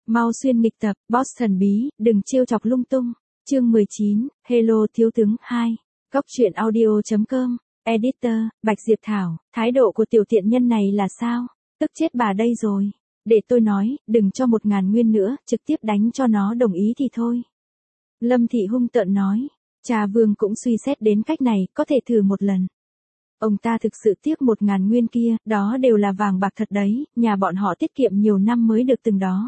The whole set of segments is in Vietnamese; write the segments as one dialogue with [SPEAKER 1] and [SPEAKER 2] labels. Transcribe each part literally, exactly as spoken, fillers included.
[SPEAKER 1] Mau xuyên nghịch tập, boss thần bí, đừng trêu chọc lung tung. Chương mười chín, Hello thiếu tướng hai. Góc truyện audio.com. Editor, Bạch Diệp Thảo, thái độ của tiểu tiện nhân này là sao? Tức chết bà đây rồi. Để tôi nói, đừng cho một ngàn nguyên nữa, trực tiếp đánh cho nó đồng ý thì thôi. Lâm Thị hung tợn nói. Cha Vương cũng suy xét đến cách này, có thể thử một lần. Ông ta thực sự tiếc một ngàn nguyên kia, đó đều là vàng bạc thật đấy, nhà bọn họ tiết kiệm nhiều năm mới được từng đó.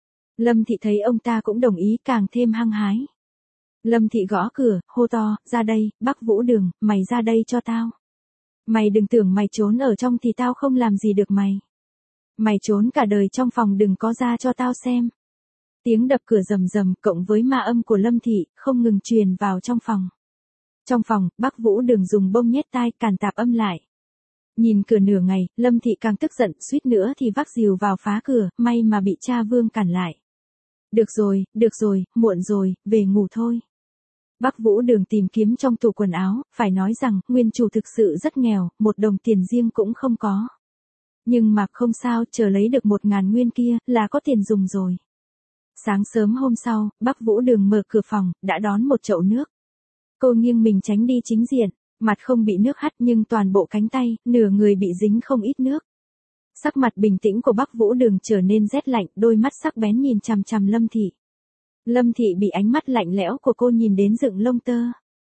[SPEAKER 1] Lâm Thị thấy ông ta cũng đồng ý càng thêm hăng hái. Lâm Thị gõ cửa, hô to, ra đây, Bắc Vũ Đường, mày ra đây cho tao. Mày đừng tưởng mày trốn ở trong thì tao không làm gì được mày. Mày trốn cả đời trong phòng đừng có ra cho tao xem. Tiếng đập cửa rầm rầm cộng với ma âm của Lâm Thị không ngừng truyền vào trong phòng. Trong phòng, Bắc Vũ Đường dùng bông nhét tai càn tạp âm lại. Nhìn cửa nửa ngày, Lâm Thị càng tức giận, suýt nữa thì vác rìu vào phá cửa, may mà bị cha Vương cản lại. Được rồi, được rồi, muộn rồi, về ngủ thôi. Bắc Vũ Đường tìm kiếm trong tủ quần áo, phải nói rằng, nguyên chủ thực sự rất nghèo, một đồng tiền riêng cũng không có. Nhưng mà không sao, chờ lấy được một ngàn nguyên kia, là có tiền dùng rồi. Sáng sớm hôm sau, Bắc Vũ Đường mở cửa phòng, đã đón một chậu nước. Cô nghiêng mình tránh đi chính diện, mặt không bị nước hắt nhưng toàn bộ cánh tay, nửa người bị dính không ít nước. Sắc mặt bình tĩnh của Bắc Vũ Đường trở nên rét lạnh, đôi mắt sắc bén nhìn chằm chằm Lâm Thị. Lâm Thị bị ánh mắt lạnh lẽo của cô nhìn đến dựng lông tơ.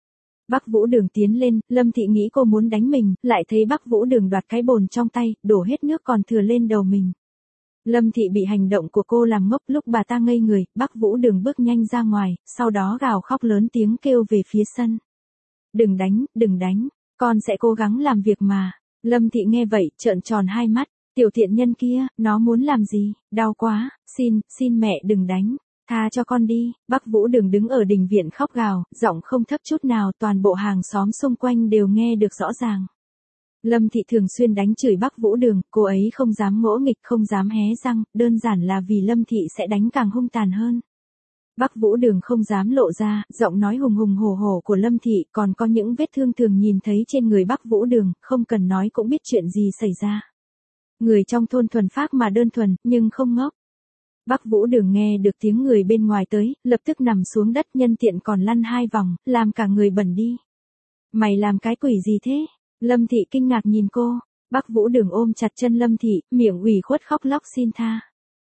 [SPEAKER 1] Bắc Vũ Đường tiến lên, Lâm Thị nghĩ cô muốn đánh mình, lại thấy Bắc Vũ Đường đoạt cái bồn trong tay, đổ hết nước còn thừa lên đầu mình. Lâm Thị bị hành động của cô làm ngốc, lúc bà ta ngây người, Bắc Vũ Đường bước nhanh ra ngoài, sau đó gào khóc lớn tiếng kêu về phía sân. Đừng đánh, đừng đánh, con sẽ cố gắng làm việc mà. Lâm Thị nghe vậy, trợn tròn hai mắt, tiểu thiện nhân kia, nó muốn làm gì, đau quá, xin, xin mẹ đừng đánh, tha cho con đi. Bắc Vũ Đường đứng ở đình viện khóc gào, giọng không thấp chút nào, toàn bộ hàng xóm xung quanh đều nghe được rõ ràng. Lâm Thị thường xuyên đánh chửi Bắc Vũ Đường, cô ấy không dám ngỗ nghịch, không dám hé răng, đơn giản là vì Lâm Thị sẽ đánh càng hung tàn hơn. Bắc Vũ Đường không dám lộ ra, giọng nói hùng hùng hổ hổ của Lâm Thị còn có những vết thương thường nhìn thấy trên người Bắc Vũ Đường, không cần nói cũng biết chuyện gì xảy ra. Người trong thôn thuần phác mà đơn thuần, nhưng không ngốc. Bắc Vũ Đường nghe được tiếng người bên ngoài tới, lập tức nằm xuống đất nhân tiện còn lăn hai vòng, làm cả người bẩn đi. Mày làm cái quỷ gì thế? Lâm Thị kinh ngạc nhìn cô. Bắc Vũ Đường ôm chặt chân Lâm Thị, miệng ủy khuất khóc lóc xin tha.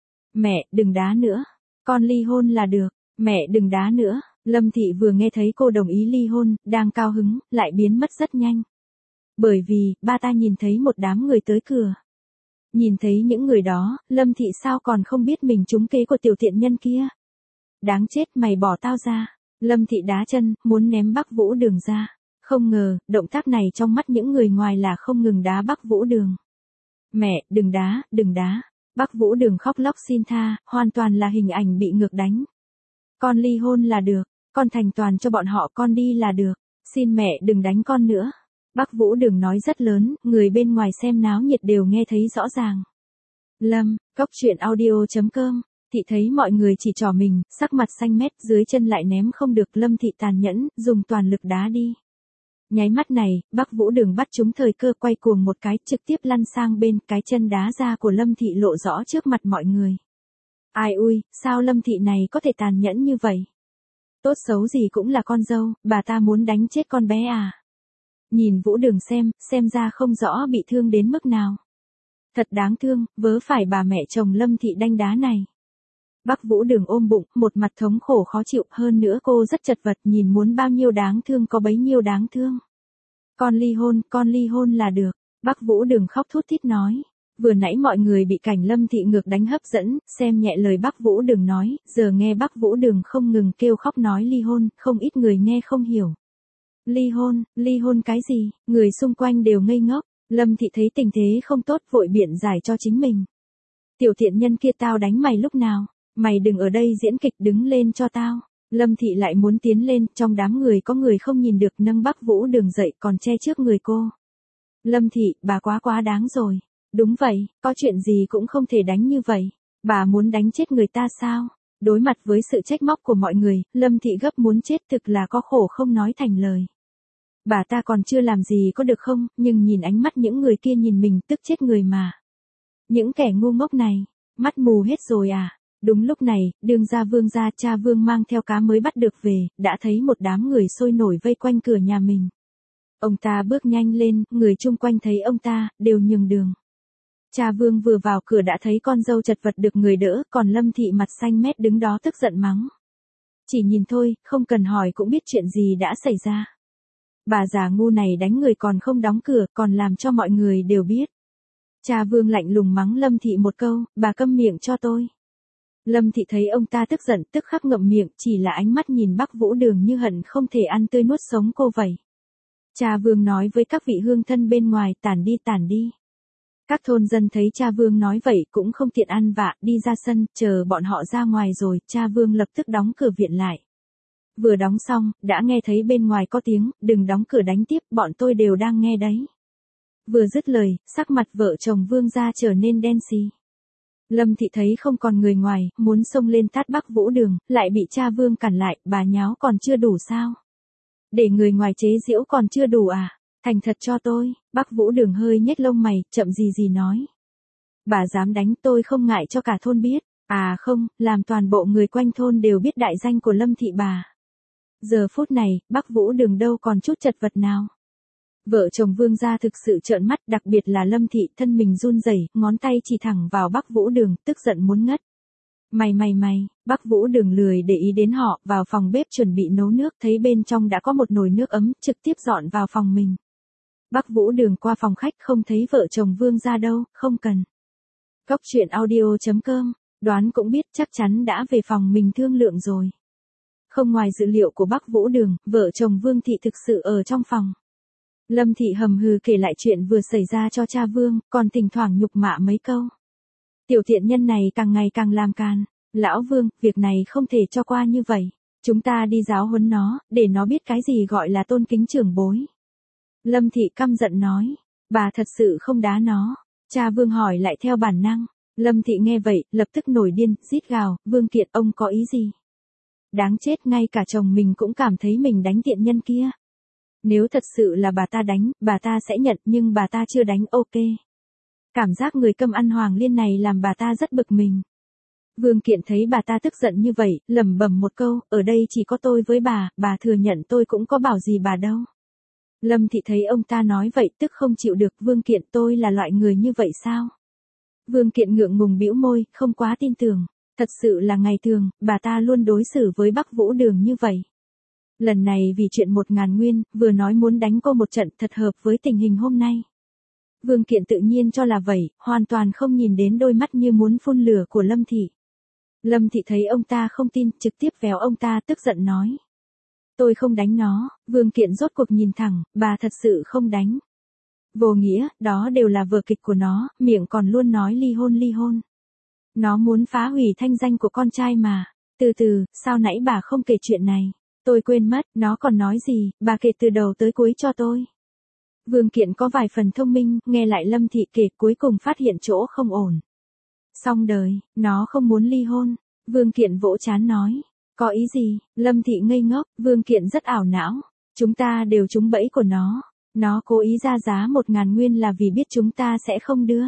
[SPEAKER 1] Mẹ, đừng đá nữa. Con ly hôn là được. Mẹ đừng đá nữa. Lâm Thị vừa nghe thấy cô đồng ý ly hôn, đang cao hứng, lại biến mất rất nhanh. Bởi vì, ba ta nhìn thấy một đám người tới cửa. Nhìn thấy những người đó, Lâm Thị sao còn không biết mình trúng kế của tiểu thiện nhân kia. Đáng chết, mày bỏ tao ra. Lâm Thị đá chân, muốn ném Bắc Vũ Đường ra. Không ngờ, động tác này trong mắt những người ngoài là không ngừng đá Bắc Vũ Đường. Mẹ, đừng đá, đừng đá. Bắc Vũ Đường khóc lóc xin tha, hoàn toàn là hình ảnh bị ngược đánh. Con ly hôn là được, con thành toàn cho bọn họ, con đi là được. Xin mẹ đừng đánh con nữa. Bắc Vũ Đường nói rất lớn, người bên ngoài xem náo nhiệt đều nghe thấy rõ ràng. Lâm, góc truyện audio.com. Thị thấy mọi người chỉ trỏ mình, sắc mặt xanh mét, dưới chân lại ném không được, Lâm Thị tàn nhẫn, dùng toàn lực đá đi. Nháy mắt này, Bắc Vũ Đường bắt trúng thời cơ quay cuồng một cái, trực tiếp lăn sang bên, cái chân đá ra của Lâm Thị lộ rõ trước mặt mọi người. Ai ui, sao Lâm Thị này có thể tàn nhẫn như vậy? Tốt xấu gì cũng là con dâu, bà ta muốn đánh chết con bé à? Nhìn Vũ Đường xem, xem ra không rõ bị thương đến mức nào. Thật đáng thương, vớ phải bà mẹ chồng Lâm Thị đanh đá này. Bắc Vũ Đường ôm bụng, một mặt thống khổ khó chịu, hơn nữa cô rất chật vật, nhìn muốn bao nhiêu đáng thương có bấy nhiêu đáng thương. Con ly hôn, con ly hôn là được. Bắc Vũ Đường khóc thút thít nói. Vừa nãy mọi người bị cảnh Lâm Thị ngược đánh hấp dẫn, xem nhẹ lời Bắc Vũ Đường nói, giờ nghe Bắc Vũ Đường không ngừng kêu khóc nói ly hôn, không ít người nghe không hiểu. Ly hôn, ly hôn cái gì? Người xung quanh đều ngây ngốc. Lâm Thị thấy tình thế không tốt vội biện giải cho chính mình. Tiểu thiện nhân kia tao đánh mày lúc nào? Mày đừng ở đây diễn kịch, đứng lên cho tao. Lâm Thị lại muốn tiến lên, trong đám người có người không nhìn được nâng Bắc Vũ Đường dậy còn che trước người cô. Lâm Thị, bà quá quá đáng rồi. Đúng vậy, có chuyện gì cũng không thể đánh như vậy. Bà muốn đánh chết người ta sao? Đối mặt với sự trách móc của mọi người, Lâm Thị gấp muốn chết, thực là có khổ không nói thành lời. Bà ta còn chưa làm gì có được không, nhưng nhìn ánh mắt những người kia nhìn mình tức chết người mà. Những kẻ ngu ngốc này, mắt mù hết rồi à? Đúng lúc này, đương gia Vương gia cha Vương mang theo cá mới bắt được về, đã thấy một đám người sôi nổi vây quanh cửa nhà mình. Ông ta bước nhanh lên, người chung quanh thấy ông ta, đều nhường đường. Cha Vương vừa vào cửa đã thấy con dâu chật vật được người đỡ, còn Lâm Thị mặt xanh mét đứng đó tức giận mắng. Chỉ nhìn thôi, không cần hỏi cũng biết chuyện gì đã xảy ra. Bà già ngu này đánh người còn không đóng cửa, còn làm cho mọi người đều biết. Cha Vương lạnh lùng mắng Lâm Thị một câu, bà câm miệng cho tôi. Lâm Thị thấy ông ta tức giận, tức khắc ngậm miệng, chỉ là ánh mắt nhìn Bắc Vũ Đường như hận không thể ăn tươi nuốt sống cô vậy. Cha Vương nói với các vị hương thân bên ngoài, tản đi tản đi. Các thôn dân thấy cha Vương nói vậy cũng không tiện ăn vạ, đi ra sân, chờ bọn họ ra ngoài rồi, cha Vương lập tức đóng cửa viện lại. Vừa đóng xong, đã nghe thấy bên ngoài có tiếng, đừng đóng cửa đánh tiếp, bọn tôi đều đang nghe đấy. Vừa dứt lời, sắc mặt vợ chồng Vương gia trở nên đen xì. Lâm Thị thấy không còn người ngoài, muốn xông lên tát Bắc Vũ Đường, lại bị cha Vương cản lại, bà nháo còn chưa đủ sao? Để người ngoài chế giễu còn chưa đủ à? Thành thật cho tôi. Bắc Vũ Đường hơi nhếch lông mày, chậm gì gì nói. Bà dám đánh tôi không ngại cho cả thôn biết. À không, làm toàn bộ người quanh thôn đều biết đại danh của Lâm Thị bà. Giờ phút này, Bắc Vũ Đường đâu còn chút chật vật nào. Vợ chồng Vương gia thực sự trợn mắt, đặc biệt là Lâm Thị, thân mình run rẩy, ngón tay chỉ thẳng vào Bắc Vũ Đường, tức giận muốn ngất. Mày mày mày, Bắc Vũ Đường lười để ý đến họ, vào phòng bếp chuẩn bị nấu nước, thấy bên trong đã có một nồi nước ấm, trực tiếp dọn vào phòng mình. Bắc Vũ Đường qua phòng khách không thấy vợ chồng Vương gia đâu, không cần. Góc truyện audio chấm com, đoán cũng biết chắc chắn đã về phòng mình thương lượng rồi. Không ngoài dự liệu của Bắc Vũ Đường, vợ chồng Vương Thị thực sự ở trong phòng. Lâm Thị hầm hừ kể lại chuyện vừa xảy ra cho cha Vương, còn thỉnh thoảng nhục mạ mấy câu. Tiểu thiện nhân này càng ngày càng làm càn. Lão Vương, việc này không thể cho qua như vậy. Chúng ta đi giáo huấn nó, để nó biết cái gì gọi là tôn kính trưởng bối. Lâm Thị căm giận nói, bà thật sự không đá nó. Cha Vương hỏi lại theo bản năng. Lâm Thị nghe vậy, lập tức nổi điên, rít gào, Vương Kiệt ông có ý gì? Đáng chết, ngay cả chồng mình cũng cảm thấy mình đánh tiện nhân kia. Nếu thật sự là bà ta đánh, bà ta sẽ nhận, nhưng bà ta chưa đánh, ok. Cảm giác người câm ăn hoàng liên này làm bà ta rất bực mình. Vương Kiện thấy bà ta tức giận như vậy, lẩm bẩm một câu, ở đây chỉ có tôi với bà, bà thừa nhận tôi cũng có bảo gì bà đâu. Lâm Thị thấy ông ta nói vậy tức không chịu được, Vương Kiện tôi là loại người như vậy sao? Vương Kiện ngượng ngùng bĩu môi, không quá tin tưởng. Thật sự là ngày thường, bà ta luôn đối xử với Bắc Vũ Đường như vậy. Lần này vì chuyện một ngàn nguyên, vừa nói muốn đánh cô một trận thật hợp với tình hình hôm nay. Vương Kiện tự nhiên cho là vậy, hoàn toàn không nhìn đến đôi mắt như muốn phun lửa của Lâm Thị. Lâm Thị thấy ông ta không tin, trực tiếp véo ông ta tức giận nói. Tôi không đánh nó. Vương Kiện rốt cuộc nhìn thẳng, bà thật sự không đánh. Vô nghĩa, đó đều là vở kịch của nó, miệng còn luôn nói ly hôn ly hôn. Nó muốn phá hủy thanh danh của con trai mà. Từ từ, sao nãy bà không kể chuyện này? Tôi quên mất, nó còn nói gì, bà kể từ đầu tới cuối cho tôi. Vương Kiện có vài phần thông minh, nghe lại Lâm Thị kể cuối cùng phát hiện chỗ không ổn. Xong đời, nó không muốn ly hôn. Vương Kiện vỗ trán nói. Có ý gì? Lâm Thị ngây ngốc, Vương Kiện rất ảo não. Chúng ta đều trúng bẫy của nó. Nó cố ý ra giá một ngàn nguyên là vì biết chúng ta sẽ không đưa.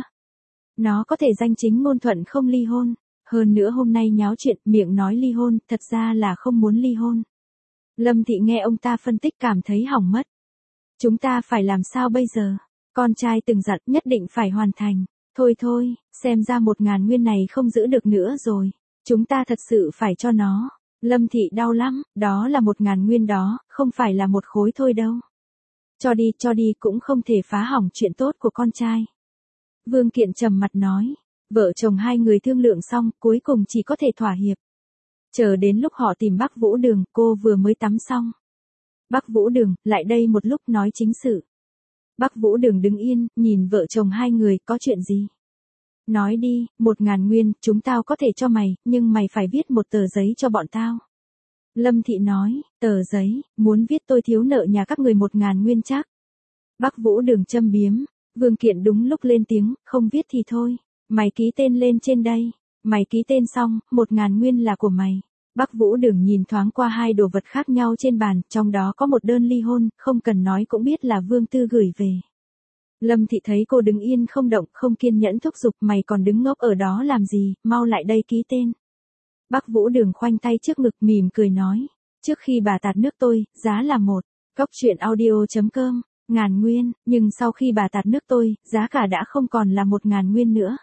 [SPEAKER 1] Nó có thể danh chính ngôn thuận không ly hôn. Hơn nữa hôm nay nháo chuyện, miệng nói ly hôn, thật ra là không muốn ly hôn. Lâm Thị nghe ông ta phân tích cảm thấy hỏng mất. Chúng ta phải làm sao bây giờ? Con trai từng dặn nhất định phải hoàn thành. Thôi thôi, xem ra một ngàn nguyên này không giữ được nữa rồi. Chúng ta thật sự phải cho nó. Lâm Thị đau lắm, đó là một ngàn nguyên đó, không phải là một khối thôi đâu. Cho đi, cho đi cũng không thể phá hỏng chuyện tốt của con trai. Vương Kiện trầm mặt nói. Vợ chồng hai người thương lượng xong, cuối cùng chỉ có thể thỏa hiệp. Chờ đến lúc họ tìm Bắc Vũ Đường, cô vừa mới tắm xong. Bắc Vũ Đường, lại đây một lúc nói chính sự. Bắc Vũ Đường đứng yên, nhìn vợ chồng hai người, có chuyện gì? Nói đi, một ngàn nguyên, chúng tao có thể cho mày, nhưng mày phải viết một tờ giấy cho bọn tao. Lâm Thị nói, tờ giấy, muốn viết tôi thiếu nợ nhà các người một ngàn nguyên chắc. Bắc Vũ Đường châm biếm, Vương Kiện đúng lúc lên tiếng, không viết thì thôi, mày ký tên lên trên đây. Mày ký tên xong, một ngàn nguyên là của mày. Bắc Vũ Đường nhìn thoáng qua hai đồ vật khác nhau trên bàn, trong đó có một đơn ly hôn, không cần nói cũng biết là Vương Tư gửi về. Lâm Thị thấy cô đứng yên không động, không kiên nhẫn thúc giục, mày còn đứng ngốc ở đó làm gì, mau lại đây ký tên. Bắc Vũ Đường khoanh tay trước ngực mỉm cười nói. Trước khi bà tạt nước tôi, giá là một. Cốc truyện audio.com, ngàn nguyên, nhưng sau khi bà tạt nước tôi, giá cả đã không còn là một ngàn nguyên nữa.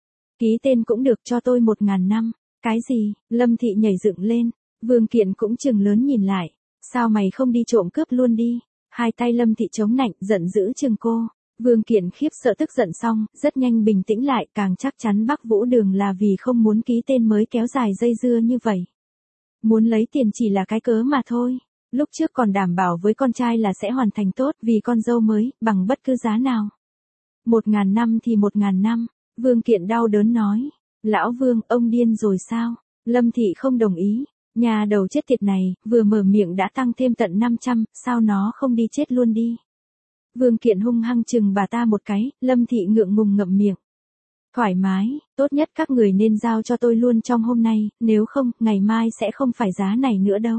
[SPEAKER 1] Ký tên cũng được cho tôi một ngàn năm. Cái gì? Lâm Thị nhảy dựng lên. Vương Kiện cũng chừng lớn nhìn lại. Sao mày không đi trộm cướp luôn đi? Hai tay Lâm Thị chống nạnh, giận dữ chừng cô. Vương Kiện khiếp sợ tức giận xong, rất nhanh bình tĩnh lại, càng chắc chắn Bắc Vũ Đường là vì không muốn ký tên mới kéo dài dây dưa như vậy. Muốn lấy tiền chỉ là cái cớ mà thôi. Lúc trước còn đảm bảo với con trai là sẽ hoàn thành tốt vì con dâu mới, bằng bất cứ giá nào. Một ngàn năm thì một ngàn năm. Vương Kiện đau đớn nói. Lão Vương, ông điên rồi sao? Lâm Thị không đồng ý. Nhà đầu chết tiệt này, vừa mở miệng đã tăng thêm tận năm trăm, sao nó không đi chết luôn đi? Vương Kiện hung hăng chừng bà ta một cái, Lâm Thị ngượng ngùng ngậm miệng. Thoải mái, tốt nhất các người nên giao cho tôi luôn trong hôm nay, nếu không, ngày mai sẽ không phải giá này nữa đâu.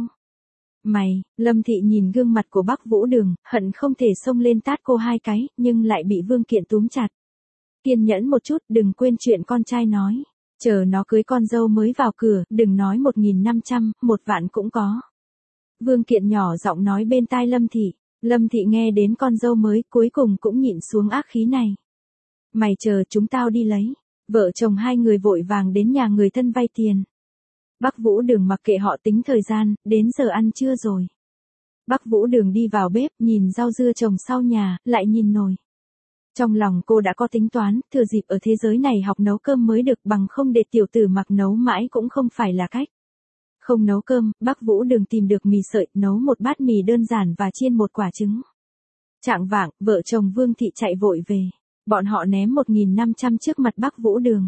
[SPEAKER 1] Mày, Lâm Thị nhìn gương mặt của Bắc Vũ Đường, hận không thể xông lên tát cô hai cái, nhưng lại bị Vương Kiện túm chặt. Kiên nhẫn một chút, đừng quên chuyện con trai nói. Chờ nó cưới con dâu mới vào cửa, đừng nói một nghìn năm trăm, một vạn cũng có. Vương Kiện nhỏ giọng nói bên tai Lâm Thị. Lâm Thị nghe đến con dâu mới, cuối cùng cũng nhịn xuống ác khí này. Mày chờ chúng tao đi lấy. Vợ chồng hai người vội vàng đến nhà người thân vay tiền. Bắc Vũ Đường mặc kệ họ tính thời gian, đến giờ ăn trưa rồi. Bắc Vũ Đường đi vào bếp, nhìn rau dưa trồng sau nhà, lại nhìn nồi. Trong lòng cô đã có tính toán, thừa dịp ở thế giới này học nấu cơm mới được, bằng không để tiểu tử mặc nấu mãi cũng không phải là cách. Không nấu cơm, Bắc Vũ Đường tìm được mì sợi, nấu một bát mì đơn giản và chiên một quả trứng. Chạng vạng, vợ chồng Vương Thị chạy vội về. Bọn họ ném một nghìn năm trăm trước mặt Bắc Vũ Đường.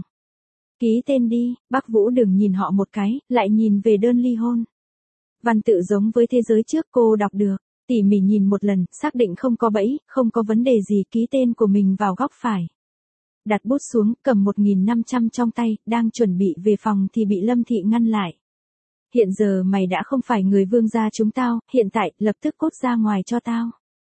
[SPEAKER 1] Ký tên đi. Bắc Vũ Đường nhìn họ một cái, lại nhìn về đơn ly hôn. Văn tự giống với thế giới trước cô đọc được. Tỉ mỉ nhìn một lần, xác định không có bẫy, không có vấn đề gì, ký tên của mình vào góc phải. Đặt bút xuống, cầm một nghìn năm trăm trong tay, đang chuẩn bị về phòng thì bị Lâm Thị ngăn lại. Hiện giờ mày đã không phải người Vương gia chúng tao, hiện tại, lập tức cút ra ngoài cho tao.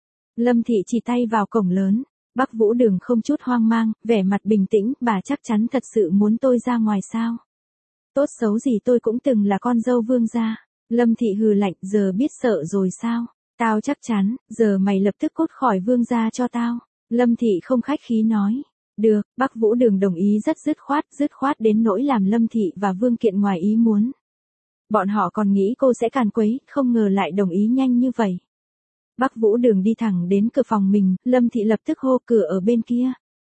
[SPEAKER 1] Lâm Thị chỉ tay vào cổng lớn. Bắc Vũ Đường không chút hoang mang, vẻ mặt bình tĩnh, bà chắc chắn thật sự muốn tôi ra ngoài sao? Tốt xấu gì tôi cũng từng là con dâu Vương gia. Lâm Thị hừ lạnh, giờ biết sợ rồi sao? Tao chắc chắn, giờ mày lập tức cút khỏi Vương gia cho tao. Lâm Thị không khách khí nói. Được, Bắc Vũ Đường đồng ý rất dứt khoát, dứt khoát đến nỗi làm Lâm Thị và Vương Kiện ngoài ý muốn. Bọn họ còn nghĩ cô sẽ càn quấy, không ngờ lại đồng ý nhanh như vậy. Bắc Vũ Đường đi thẳng đến cửa phòng mình, Lâm Thị lập tức hô cửa ở bên kia.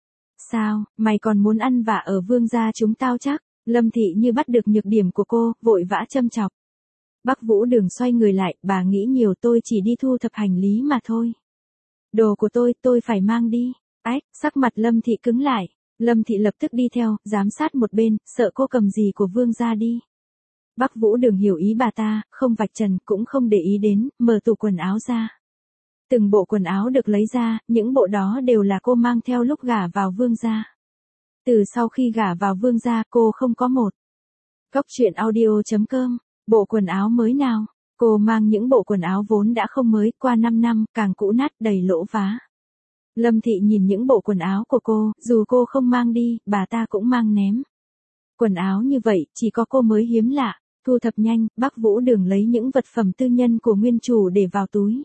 [SPEAKER 1] Sao, mày còn muốn ăn vạ ở Vương gia chúng tao chắc? Lâm Thị như bắt được nhược điểm của cô, vội vã châm chọc. Bắc Vũ Đường xoay người lại, bà nghĩ nhiều, tôi chỉ đi thu thập hành lý mà thôi. Đồ của tôi, tôi phải mang đi. Ách, sắc mặt Lâm Thị cứng lại. Lâm Thị lập tức đi theo, giám sát một bên, sợ cô cầm gì của Vương gia đi. Bắc Vũ Đường hiểu ý bà ta, không vạch trần, cũng không để ý đến, mở tủ quần áo ra. Từng bộ quần áo được lấy ra, những bộ đó đều là cô mang theo lúc gả vào Vương gia. Từ sau khi gả vào Vương gia, cô không có một. Cốc truyện audio.com, bộ quần áo mới nào? Cô mang những bộ quần áo vốn đã không mới, qua năm năm, càng cũ nát, đầy lỗ vá. Lâm Thị nhìn những bộ quần áo của cô, dù cô không mang đi, bà ta cũng mang ném. Quần áo như vậy, chỉ có cô mới hiếm lạ. Thu thập nhanh, Bắc Vũ Đường lấy những vật phẩm tư nhân của nguyên chủ để vào túi.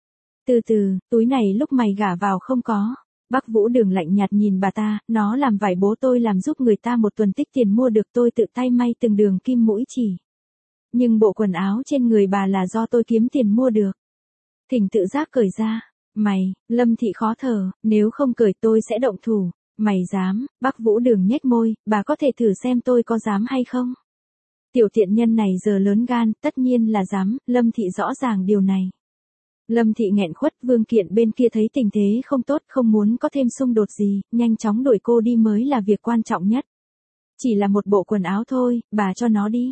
[SPEAKER 1] Từ từ, túi này lúc mày gả vào không có. Bắc Vũ Đường lạnh nhạt nhìn bà ta, nó làm vải bố tôi làm giúp người ta một tuần tích tiền mua được, tôi tự tay may từng đường kim mũi chỉ. Nhưng bộ quần áo trên người bà là do tôi kiếm tiền mua được. Thỉnh tự giác cởi ra. Mày, Lâm Thị khó thở, nếu không cởi tôi sẽ động thủ. Mày dám? Bắc Vũ Đường nhếch môi, bà có thể thử xem tôi có dám hay không? Tiểu tiện nhân này giờ lớn gan, tất nhiên là dám, Lâm Thị rõ ràng điều này. Lâm Thị nghẹn khuất, Vương Kiện bên kia thấy tình thế không tốt, không muốn có thêm xung đột gì, nhanh chóng đuổi cô đi mới là việc quan trọng nhất. Chỉ là một bộ quần áo thôi, bà cho nó đi.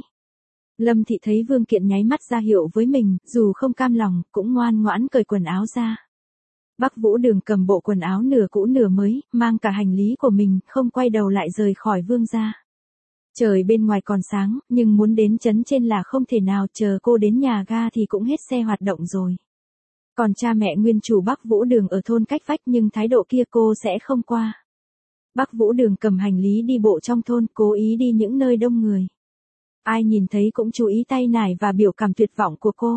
[SPEAKER 1] Lâm Thị thấy Vương Kiện nháy mắt ra hiệu với mình, dù không cam lòng, cũng ngoan ngoãn cởi quần áo ra. Bắc Vũ Đường cầm bộ quần áo nửa cũ nửa mới, mang cả hành lý của mình, không quay đầu lại rời khỏi Vương gia. Trời bên ngoài còn sáng, nhưng muốn đến trấn trên là không thể nào, chờ cô đến nhà ga thì cũng hết xe hoạt động rồi. Còn cha mẹ nguyên chủ Bắc Vũ Đường ở thôn cách vách, nhưng thái độ kia cô sẽ không qua. Bắc Vũ Đường cầm hành lý đi bộ trong thôn, cố ý đi những nơi đông người. Ai nhìn thấy cũng chú ý tay nải và biểu cảm tuyệt vọng của cô.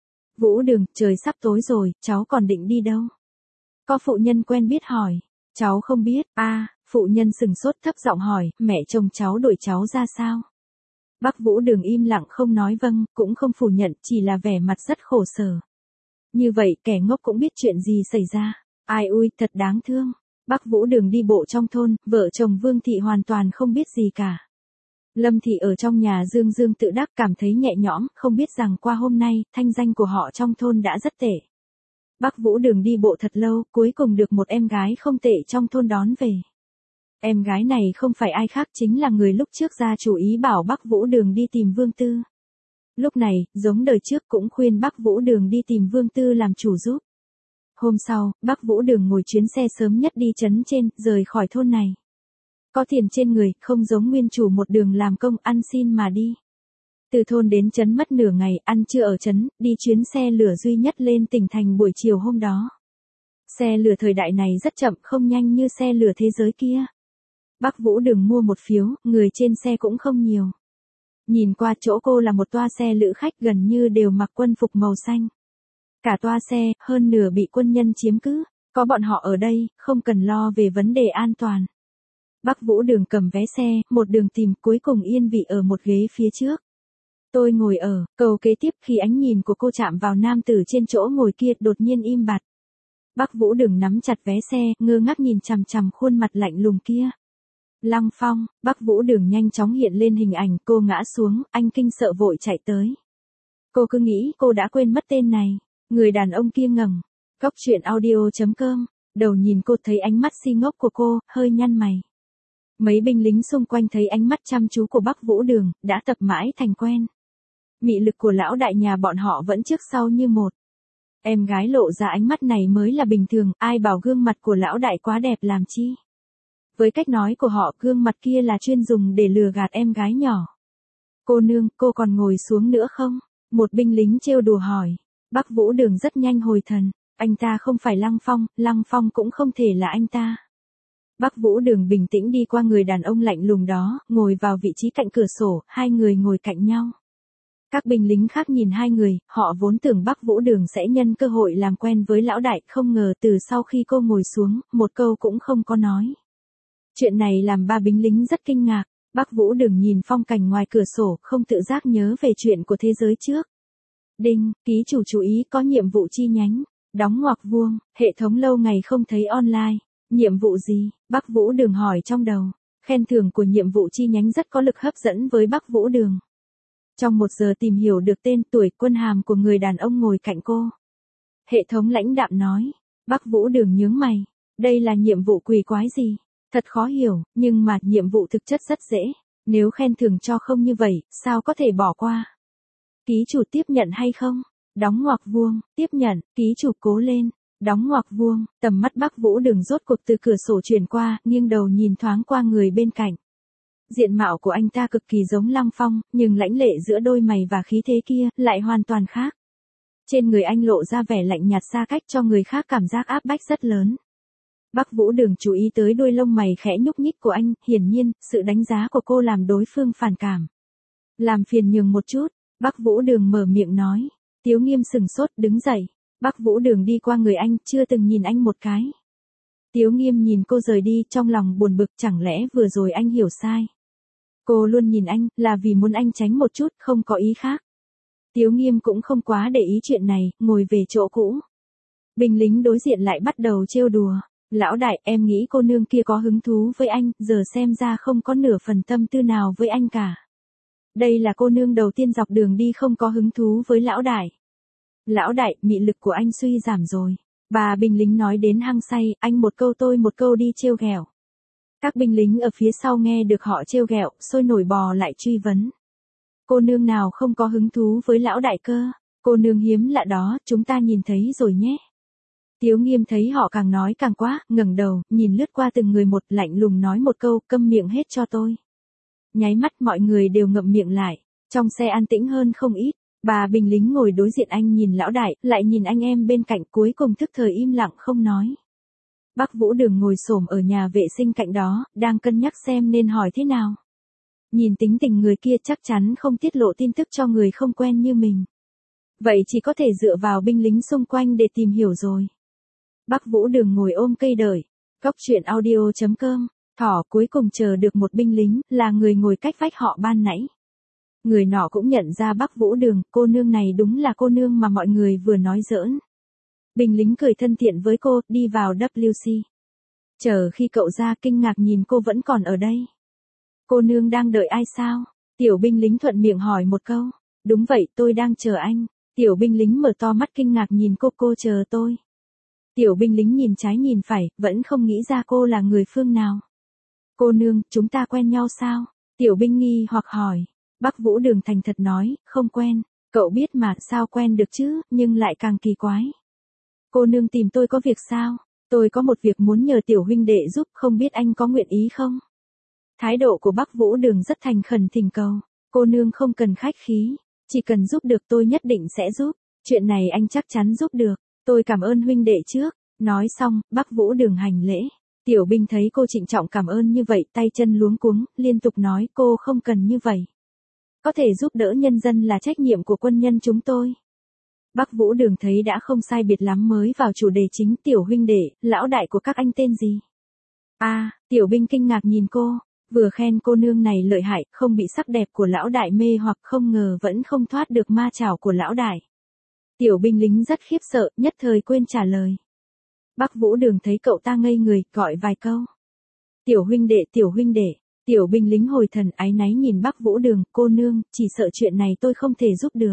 [SPEAKER 1] Vũ Đường, trời sắp tối rồi, cháu còn định đi đâu? Có phụ nhân quen biết hỏi. Cháu không biết. A, à, phụ nhân sừng sốt thấp giọng hỏi, mẹ chồng cháu đuổi cháu ra sao? Bác Vũ Đường im lặng không nói vâng, cũng không phủ nhận, chỉ là vẻ mặt rất khổ sở. Như vậy kẻ ngốc cũng biết chuyện gì xảy ra. Ai ui, thật đáng thương. Bác Vũ Đường đi bộ trong thôn, vợ chồng Vương Thị hoàn toàn không biết gì cả. Lâm Thị ở trong nhà dương dương tự đắc cảm thấy nhẹ nhõm, không biết rằng qua hôm nay, thanh danh của họ trong thôn đã rất tệ. Bác Vũ Đường đi bộ thật lâu, cuối cùng được một em gái không tệ trong thôn đón về. Em gái này không phải ai khác chính là người lúc trước ra chủ ý bảo bác Vũ Đường đi tìm Vương Tư. Lúc này, giống đời trước cũng khuyên bác Vũ Đường đi tìm Vương Tư làm chủ giúp. Hôm sau, bác Vũ Đường ngồi chuyến xe sớm nhất đi trấn trên, rời khỏi thôn này. Có tiền trên người, không giống nguyên chủ một đường làm công ăn xin mà đi. Từ thôn đến trấn mất nửa ngày, ăn trưa ở trấn, đi chuyến xe lửa duy nhất lên tỉnh thành buổi chiều hôm đó. Xe lửa thời đại này rất chậm, không nhanh như xe lửa thế giới kia. Bác Vũ Đường mua một phiếu, người trên xe cũng không nhiều. Nhìn qua chỗ cô là một toa xe lữ khách gần như đều mặc quân phục màu xanh. Cả toa xe, hơn nửa bị quân nhân chiếm cứ, có bọn họ ở đây, không cần lo về vấn đề an toàn. Bác Vũ Đường cầm vé xe, một đường tìm, cuối cùng yên vị ở một ghế phía trước. Tôi ngồi ở, câu kế tiếp khi ánh nhìn của cô chạm vào nam tử trên chỗ ngồi kia đột nhiên im bặt. Bác Vũ Đường nắm chặt vé xe, ngơ ngác nhìn chằm chằm khuôn mặt lạnh lùng kia. Lăng Phong, bác Vũ Đường nhanh chóng hiện lên hình ảnh, cô ngã xuống, anh kinh sợ vội chạy tới. Cô cứ nghĩ cô đã quên mất tên này. Người đàn ông kia ngẩng. Góc truyện audio chấm com, đầu nhìn cô thấy ánh mắt si ngốc của cô, hơi nhăn mày. Mấy binh lính xung quanh thấy ánh mắt chăm chú của bác Vũ Đường, đã tập mãi thành quen. Mị lực của lão đại nhà bọn họ vẫn trước sau như một. Em gái lộ ra ánh mắt này mới là bình thường, ai bảo gương mặt của lão đại quá đẹp làm chi. Với cách nói của họ, gương mặt kia là chuyên dùng để lừa gạt em gái nhỏ. Cô nương, cô còn ngồi xuống nữa không? Một binh lính trêu đùa hỏi. Bác Vũ Đường rất nhanh hồi thần. Anh ta không phải Lăng Phong, Lăng Phong cũng không thể là anh ta. Bác Vũ Đường bình tĩnh đi qua người đàn ông lạnh lùng đó, ngồi vào vị trí cạnh cửa sổ, hai người ngồi cạnh nhau. Các binh lính khác nhìn hai người, họ vốn tưởng bác Vũ Đường sẽ nhân cơ hội làm quen với lão đại, không ngờ từ sau khi cô ngồi xuống, một câu cũng không có nói. Chuyện này làm ba binh lính rất kinh ngạc. Bác Vũ Đường nhìn phong cảnh ngoài cửa sổ, không tự giác nhớ về chuyện của thế giới trước. Đinh, ký chủ chú ý có nhiệm vụ chi nhánh. Đóng ngoặc vuông, hệ thống lâu ngày không thấy online. Nhiệm vụ gì? Bác Vũ Đường hỏi trong đầu. Khen thưởng của nhiệm vụ chi nhánh rất có lực hấp dẫn với bác Vũ Đường. Trong một giờ tìm hiểu được tên, tuổi, quân hàm của người đàn ông ngồi cạnh cô. Hệ thống lãnh đạm nói. Bác Vũ Đường nhướng mày. Đây là nhiệm vụ quỷ quái gì? Thật khó hiểu, nhưng mà nhiệm vụ thực chất rất dễ. Nếu khen thưởng cho không như vậy, sao có thể bỏ qua? Ký chủ tiếp nhận hay không? Đóng ngoặc vuông, tiếp nhận, ký chủ cố lên. Đóng ngoặc vuông, tầm mắt bác Vũ Đường rốt cuộc từ cửa sổ chuyển qua, nghiêng đầu nhìn thoáng qua người bên cạnh. Diện mạo của anh ta cực kỳ giống Lăng Phong, nhưng lãnh lệ giữa đôi mày và khí thế kia, lại hoàn toàn khác. Trên người anh lộ ra vẻ lạnh nhạt xa cách cho người khác cảm giác áp bách rất lớn. Bác Vũ Đường chú ý tới đôi lông mày khẽ nhúc nhích của anh, hiển nhiên, sự đánh giá của cô làm đối phương phản cảm. Làm phiền nhường một chút, bác Vũ Đường mở miệng nói. Tiếu Nghiêm sừng sốt đứng dậy. Bác Vũ Đường đi qua người anh, chưa từng nhìn anh một cái. Tiếu Nghiêm nhìn cô rời đi, trong lòng buồn bực, chẳng lẽ vừa rồi anh hiểu sai. Cô luôn nhìn anh, là vì muốn anh tránh một chút, không có ý khác. Tiếu Nghiêm cũng không quá để ý chuyện này, ngồi về chỗ cũ. Binh lính đối diện lại bắt đầu trêu đùa. Lão đại, em nghĩ cô nương kia có hứng thú với anh, giờ xem ra không có nửa phần tâm tư nào với anh cả. Đây là cô nương đầu tiên dọc đường đi không có hứng thú với lão đại. Lão đại, mị lực của anh suy giảm rồi. Bà binh lính nói đến hăng say, anh một câu tôi một câu đi trêu ghẹo. Các binh lính ở phía sau nghe được họ trêu ghẹo, sôi nổi bò lại truy vấn. Cô nương nào không có hứng thú với lão đại cơ? Cô nương hiếm lạ đó, chúng ta nhìn thấy rồi nhé. Tiếu Nghiêm thấy họ càng nói càng quá, ngẩng đầu, nhìn lướt qua từng người một, lạnh lùng nói một câu, câm miệng hết cho tôi. Nháy mắt mọi người đều ngậm miệng lại, trong xe an tĩnh hơn không ít. Bà binh lính ngồi đối diện anh nhìn lão đại, lại nhìn anh em bên cạnh, cuối cùng thức thời im lặng không nói. Bác Vũ Đường ngồi xổm ở nhà vệ sinh cạnh đó, đang cân nhắc xem nên hỏi thế nào. Nhìn tính tình người kia chắc chắn không tiết lộ tin tức cho người không quen như mình. Vậy chỉ có thể dựa vào binh lính xung quanh để tìm hiểu rồi. Bắc Vũ Đường ngồi ôm cây đợi. Góc truyện audio chấm com. Thỏ cuối cùng chờ được một binh lính, là người ngồi cách vách họ ban nãy. Người nọ cũng nhận ra Bắc Vũ Đường, cô nương này đúng là cô nương mà mọi người vừa nói giỡn. Binh lính cười thân thiện với cô, đi vào W C. Chờ khi cậu ra kinh ngạc nhìn cô vẫn còn ở đây. Cô nương đang đợi ai sao? Tiểu binh lính thuận miệng hỏi một câu. Đúng vậy, tôi đang chờ anh. Tiểu binh lính mở to mắt kinh ngạc nhìn cô, cô chờ tôi. Tiểu binh lính nhìn trái nhìn phải, vẫn không nghĩ ra cô là người phương nào. Cô nương, chúng ta quen nhau sao? Tiểu binh nghi hoặc hỏi. Bắc Vũ Đường thành thật nói, không quen. Cậu biết mà, sao quen được chứ, nhưng lại càng kỳ quái. Cô nương tìm tôi có việc sao? Tôi có một việc muốn nhờ tiểu huynh đệ giúp, không biết anh có nguyện ý không? Thái độ của Bắc Vũ Đường rất thành khẩn thỉnh cầu. Cô nương không cần khách khí. Chỉ cần giúp được tôi nhất định sẽ giúp. Chuyện này anh chắc chắn giúp được. Tôi cảm ơn huynh đệ trước. Nói xong, Bắc Vũ Đường hành lễ. Tiểu binh thấy cô trịnh trọng cảm ơn như vậy, tay chân luống cuống, liên tục nói cô không cần như vậy. Có thể giúp đỡ nhân dân là trách nhiệm của quân nhân chúng tôi. Bắc Vũ Đường thấy đã không sai biệt lắm mới vào chủ đề chính. Tiểu huynh đệ, lão đại của các anh tên gì? À, tiểu binh kinh ngạc nhìn cô. Vừa khen cô nương này lợi hại, không bị sắc đẹp của lão đại mê hoặc không ngờ vẫn không thoát được ma chảo của lão đại. Tiểu binh lính rất khiếp sợ, nhất thời quên trả lời. Bắc Vũ Đường thấy cậu ta ngây người, gọi vài câu. Tiểu huynh đệ, tiểu huynh đệ. Tiểu binh lính hồi thần áy náy nhìn Bắc Vũ Đường, cô nương, chỉ sợ chuyện này tôi không thể giúp được.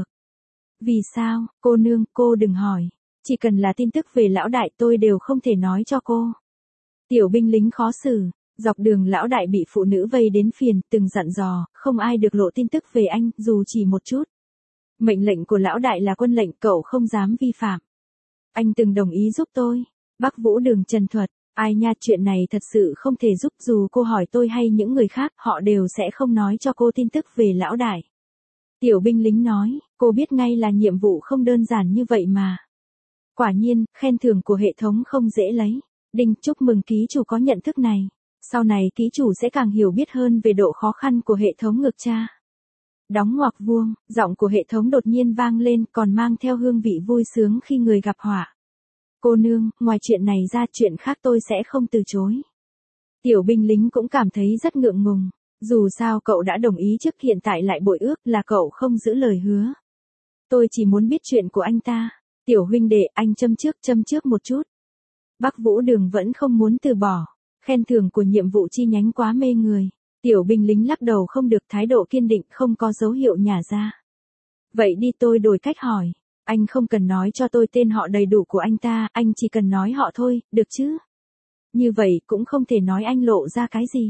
[SPEAKER 1] Vì sao, cô nương, cô đừng hỏi. Chỉ cần là tin tức về lão đại tôi đều không thể nói cho cô. Tiểu binh lính khó xử. Dọc đường lão đại bị phụ nữ vây đến phiền, từng dặn dò, không ai được lộ tin tức về anh, dù chỉ một chút. Mệnh lệnh của lão đại là quân lệnh, cậu không dám vi phạm. Anh từng đồng ý giúp tôi. Bắc Vũ Đường trần thuật, ai nha, chuyện này thật sự không thể giúp, dù cô hỏi tôi hay những người khác, họ đều sẽ không nói cho cô tin tức về lão đại. Tiểu binh lính nói, cô biết ngay là nhiệm vụ không đơn giản như vậy mà. Quả nhiên, khen thưởng của hệ thống không dễ lấy. Đinh, chúc mừng ký chủ có nhận thức này. Sau này ký chủ sẽ càng hiểu biết hơn về độ khó khăn của hệ thống ngược tra. Đóng ngoặc vuông, giọng của hệ thống đột nhiên vang lên còn mang theo hương vị vui sướng khi người gặp họa. Cô nương, ngoài chuyện này ra chuyện khác tôi sẽ không từ chối. Tiểu binh lính cũng cảm thấy rất ngượng ngùng. Dù sao cậu đã đồng ý trước, hiện tại lại bội ước là cậu không giữ lời hứa. Tôi chỉ muốn biết chuyện của anh ta. Tiểu huynh đệ, anh châm trước châm trước một chút. Bắc Vũ Đường vẫn không muốn từ bỏ. Khen thưởng của nhiệm vụ chi nhánh quá mê người. Tiểu binh lính lắc đầu không được, thái độ kiên định, không có dấu hiệu nhả ra. Vậy đi, tôi đổi cách hỏi. Anh không cần nói cho tôi tên họ đầy đủ của anh ta, anh chỉ cần nói họ thôi, được chứ? Như vậy cũng không thể nói anh lộ ra cái gì.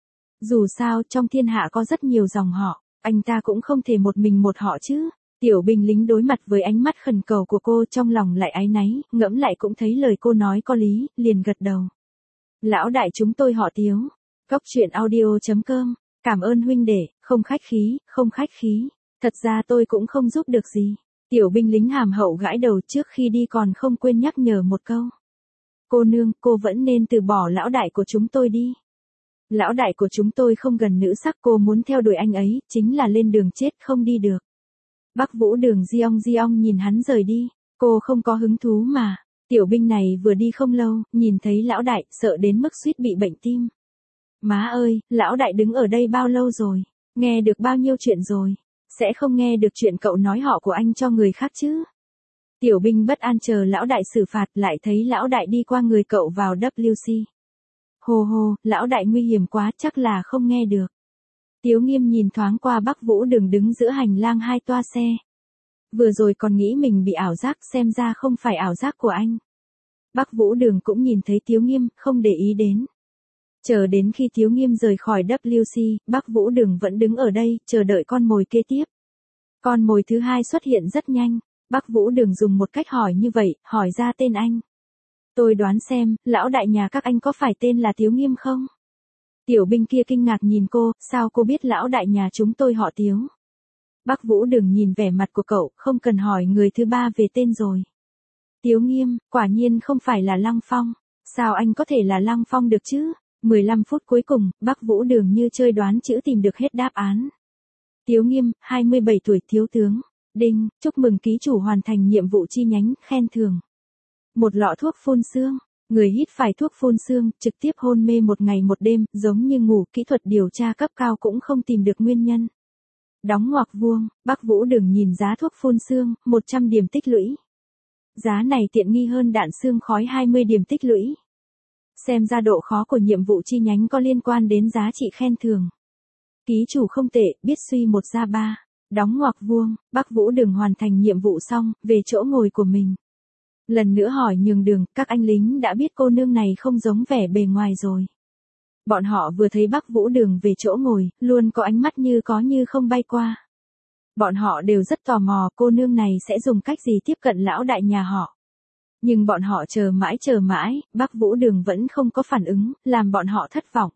[SPEAKER 1] Dù sao trong thiên hạ có rất nhiều dòng họ, anh ta cũng không thể một mình một họ chứ. Tiểu binh lính đối mặt với ánh mắt khẩn cầu của cô, trong lòng lại áy náy, ngẫm lại cũng thấy lời cô nói có lý, liền gật đầu. Lão đại chúng tôi họ Tiếu. Góc truyện audio chấm com. Cảm ơn huynh đệ, không khách khí, không khách khí. Thật ra tôi cũng không giúp được gì. Tiểu binh lính hàm hậu gãi đầu, trước khi đi còn không quên nhắc nhở một câu. Cô nương, cô vẫn nên từ bỏ lão đại của chúng tôi đi. Lão đại của chúng tôi không gần nữ sắc, cô muốn theo đuổi anh ấy, chính là lên đường chết không đi được. Bắc Vũ Đường Giong Giong nhìn hắn rời đi. Cô không có hứng thú mà. Tiểu binh này vừa đi không lâu, nhìn thấy lão đại, sợ đến mức suýt bị bệnh tim. Má ơi, lão đại đứng ở đây bao lâu rồi? Nghe được bao nhiêu chuyện rồi? Sẽ không nghe được chuyện cậu nói họ của anh cho người khác chứ? Tiểu binh bất an chờ lão đại xử phạt, lại thấy lão đại đi qua người cậu vào W C. Hồ hồ, lão đại nguy hiểm quá, chắc là không nghe được. Tiếu Nghiêm nhìn thoáng qua Bắc Vũ Đường đứng giữa hành lang hai toa xe. Vừa rồi còn nghĩ mình bị ảo giác, xem ra không phải ảo giác của anh. Bắc Vũ Đường cũng nhìn thấy Tiếu Nghiêm, không để ý đến. Chờ đến khi Tiếu Nghiêm rời khỏi W C, Bắc Vũ Đường vẫn đứng ở đây, chờ đợi con mồi kế tiếp. Con mồi thứ hai xuất hiện rất nhanh. Bắc Vũ Đường dùng một cách hỏi như vậy, hỏi ra tên anh. Tôi đoán xem, lão đại nhà các anh có phải tên là Tiếu Nghiêm không? Tiểu binh kia kinh ngạc nhìn cô, sao cô biết lão đại nhà chúng tôi họ Tiếu? Bắc Vũ Đường nhìn vẻ mặt của cậu, không cần hỏi người thứ ba về tên rồi. Tiếu Nghiêm, quả nhiên không phải là Lăng Phong. Sao anh có thể là Lăng Phong được chứ? mười lăm phút cuối cùng, Bắc Vũ Đường như chơi đoán chữ tìm được hết đáp án. Tiếu Nghiêm, hai mươi bảy tuổi, thiếu tướng. Đinh, chúc mừng ký chủ hoàn thành nhiệm vụ chi nhánh, khen thưởng. Một lọ thuốc phun xương. Người hít phải thuốc phun xương, trực tiếp hôn mê một ngày một đêm, giống như ngủ, kỹ thuật điều tra cấp cao cũng không tìm được nguyên nhân. Đóng ngoặc vuông, Bắc Vũ Đường nhìn giá thuốc phun xương, một trăm điểm tích lũy. Giá này tiện nghi hơn đạn xương khói hai mươi điểm tích lũy. Xem ra độ khó của nhiệm vụ chi nhánh có liên quan đến giá trị khen thưởng. Ký chủ không tệ, biết suy một ra ba. Đóng ngoặc vuông, Bắc Vũ Đường hoàn thành nhiệm vụ xong, về chỗ ngồi của mình. Lần nữa hỏi nhường đường, các anh lính đã biết cô nương này không giống vẻ bề ngoài rồi. Bọn họ vừa thấy Bắc Vũ Đường về chỗ ngồi, luôn có ánh mắt như có như không bay qua. Bọn họ đều rất tò mò cô nương này sẽ dùng cách gì tiếp cận lão đại nhà họ. Nhưng bọn họ chờ mãi chờ mãi, Bắc Vũ Đường vẫn không có phản ứng, làm bọn họ thất vọng.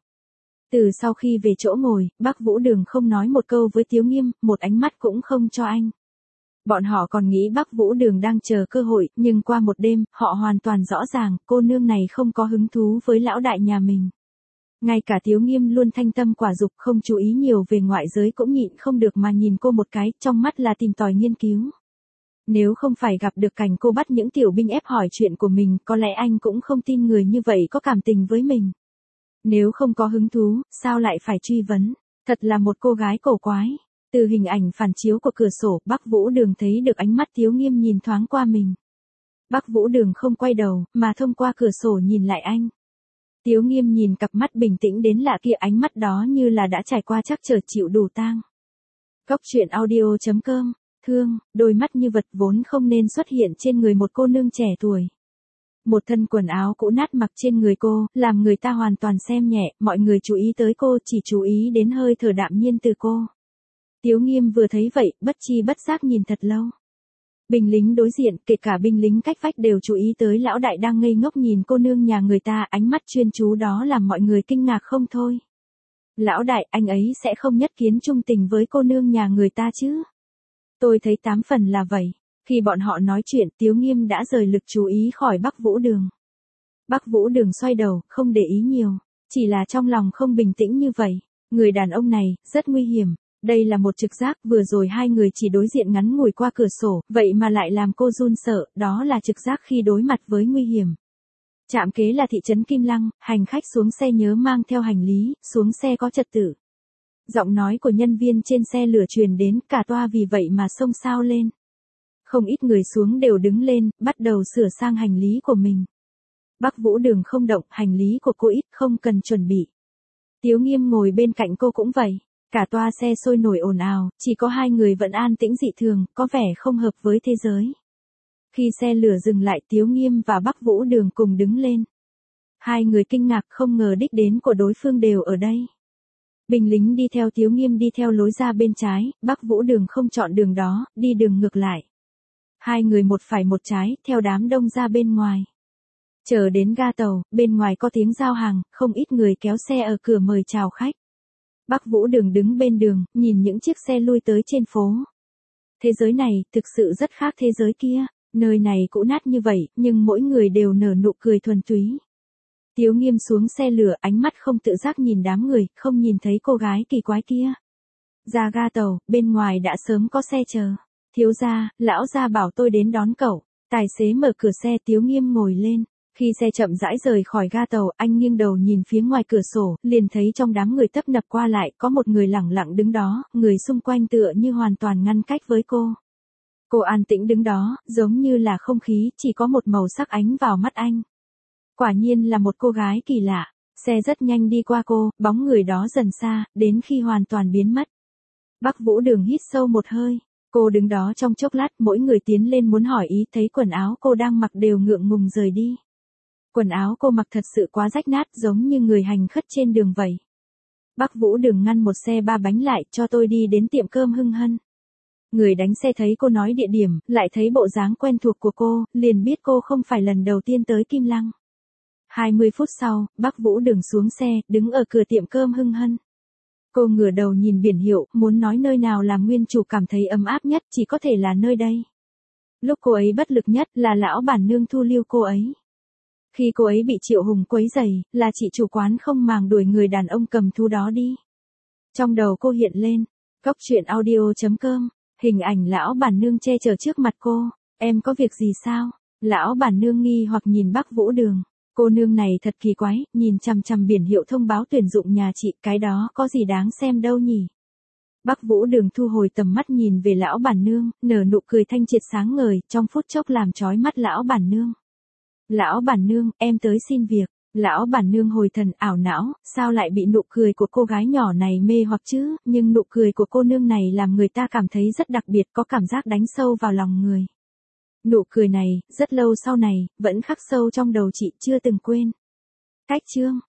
[SPEAKER 1] Từ sau khi về chỗ ngồi, Bắc Vũ Đường không nói một câu với Tiếu Nghiêm, một ánh mắt cũng không cho anh. Bọn họ còn nghĩ Bắc Vũ Đường đang chờ cơ hội, nhưng qua một đêm, họ hoàn toàn rõ ràng, cô nương này không có hứng thú với lão đại nhà mình. Ngay cả Tiếu Nghiêm luôn thanh tâm quả dục không chú ý nhiều về ngoại giới cũng nhịn không được mà nhìn cô một cái, trong mắt là tìm tòi nghiên cứu. Nếu không phải gặp được cảnh cô bắt những tiểu binh ép hỏi chuyện của mình, có lẽ anh cũng không tin người như vậy có cảm tình với mình. Nếu không có hứng thú, sao lại phải truy vấn? Thật là một cô gái cổ quái. Từ hình ảnh phản chiếu của cửa sổ, Bắc Vũ Đường thấy được ánh mắt Tiếu Nghiêm nhìn thoáng qua mình. Bắc Vũ Đường không quay đầu, mà thông qua cửa sổ nhìn lại anh. Tiếu Nghiêm nhìn cặp mắt bình tĩnh đến lạ kia, ánh mắt đó như là đã trải qua chắc trở chịu đủ tang. Góc truyện audio chấm com, thương, đôi mắt như vật vốn không nên xuất hiện trên người một cô nương trẻ tuổi. Một thân quần áo cũ nát mặc trên người cô, làm người ta hoàn toàn xem nhẹ, mọi người chú ý tới cô chỉ chú ý đến hơi thở đạm nhiên từ cô. Tiếu Nghiêm vừa thấy vậy, bất chi bất giác nhìn thật lâu. Binh lính đối diện, kể cả binh lính cách vách đều chú ý tới lão đại đang ngây ngốc nhìn cô nương nhà người ta, ánh mắt chuyên chú đó làm mọi người kinh ngạc không thôi. Lão đại, anh ấy sẽ không nhất kiến trung tình với cô nương nhà người ta chứ? Tôi thấy tám phần là vậy. Khi bọn họ nói chuyện, Tiếu Nghiêm đã rời lực chú ý khỏi Bắc Vũ Đường. Bắc Vũ Đường xoay đầu, không để ý nhiều, chỉ là trong lòng không bình tĩnh như vậy. Người đàn ông này, rất nguy hiểm. Đây là một trực giác, vừa rồi hai người chỉ đối diện ngắn ngủi qua cửa sổ, vậy mà lại làm cô run sợ, đó là trực giác khi đối mặt với nguy hiểm. Trạm kế là thị trấn Kim Lăng, hành khách xuống xe nhớ mang theo hành lý, xuống xe có trật tự. Giọng nói của nhân viên trên xe lửa truyền đến, cả toa vì vậy mà xôn xao lên. Không ít người xuống đều đứng lên, bắt đầu sửa sang hành lý của mình. Bắc Vũ Đường không động, hành lý của cô ít, không cần chuẩn bị. Tiếu Nghiêm ngồi bên cạnh cô cũng vậy. Cả toa xe sôi nổi ồn ào, chỉ có hai người vẫn an tĩnh dị thường, có vẻ không hợp với thế giới. Khi xe lửa dừng lại, Tiếu Nghiêm và Bắc Vũ Đường cùng đứng lên. Hai người kinh ngạc không ngờ đích đến của đối phương đều ở đây. Binh lính đi theo Tiếu Nghiêm đi theo lối ra bên trái, Bắc Vũ Đường không chọn đường đó, đi đường ngược lại. Hai người một phải một trái, theo đám đông ra bên ngoài. Chờ đến ga tàu, bên ngoài có tiếng giao hàng, không ít người kéo xe ở cửa mời chào khách. Bắc Vũ Đường đứng bên đường, nhìn những chiếc xe lui tới trên phố. Thế giới này, thực sự rất khác thế giới kia, nơi này cũ nát như vậy, nhưng mỗi người đều nở nụ cười thuần túy. Tiếu Nghiêm xuống xe lửa, ánh mắt không tự giác nhìn đám người, không nhìn thấy cô gái kỳ quái kia. Ra ga tàu, bên ngoài đã sớm có xe chờ. Thiếu gia, lão gia bảo tôi đến đón cậu. Tài xế mở cửa xe, Tiếu Nghiêm ngồi lên. Khi xe chậm rãi rời khỏi ga tàu, anh nghiêng đầu nhìn phía ngoài cửa sổ, liền thấy trong đám người tấp nập qua lại, có một người lẳng lặng đứng đó, người xung quanh tựa như hoàn toàn ngăn cách với cô. Cô an tĩnh đứng đó, giống như là không khí, chỉ có một màu sắc ánh vào mắt anh. Quả nhiên là một cô gái kỳ lạ. Xe rất nhanh đi qua cô, bóng người đó dần xa, đến khi hoàn toàn biến mất. Bắc Vũ Đường hít sâu một hơi. Cô đứng đó trong chốc lát, mỗi người tiến lên muốn hỏi ý, thấy quần áo cô đang mặc đều ngượng ngùng rời đi. Quần áo cô mặc thật sự quá rách nát, giống như người hành khất trên đường vậy. Bắc Vũ Đường ngăn một xe ba bánh lại, cho tôi đi đến tiệm cơm Hưng Hân. Người đánh xe thấy cô nói địa điểm, lại thấy bộ dáng quen thuộc của cô, liền biết cô không phải lần đầu tiên tới Kim Lăng. hai mươi phút sau, Bắc Vũ Đường xuống xe, đứng ở cửa tiệm cơm Hưng Hân. Cô ngửa đầu nhìn biển hiệu, muốn nói nơi nào làm nguyên chủ cảm thấy ấm áp nhất, chỉ có thể là nơi đây. Lúc cô ấy bất lực nhất là lão bản nương thu lưu cô ấy. Khi cô ấy bị Triệu Hùng quấy rầy, là chị chủ quán không màng đuổi người đàn ông cầm thú đó đi. Trong đầu cô hiện lên, cốc truyện audio chấm com, hình ảnh lão bản nương che chở trước mặt cô, em có việc gì sao? Lão bản nương nghi hoặc nhìn Bắc Vũ Đường, cô nương này thật kỳ quái, nhìn chằm chằm biển hiệu thông báo tuyển dụng nhà chị, cái đó có gì đáng xem đâu nhỉ? Bắc Vũ Đường thu hồi tầm mắt nhìn về lão bản nương, nở nụ cười thanh triệt sáng ngời, trong phút chốc làm chói mắt lão bản nương. Lão bản nương, em tới xin việc. Lão bản nương hồi thần ảo não, sao lại bị nụ cười của cô gái nhỏ này mê hoặc chứ, nhưng nụ cười của cô nương này làm người ta cảm thấy rất đặc biệt, có cảm giác đánh sâu vào lòng người. Nụ cười này, rất lâu sau này, vẫn khắc sâu trong đầu chị, chưa từng quên. Cách chương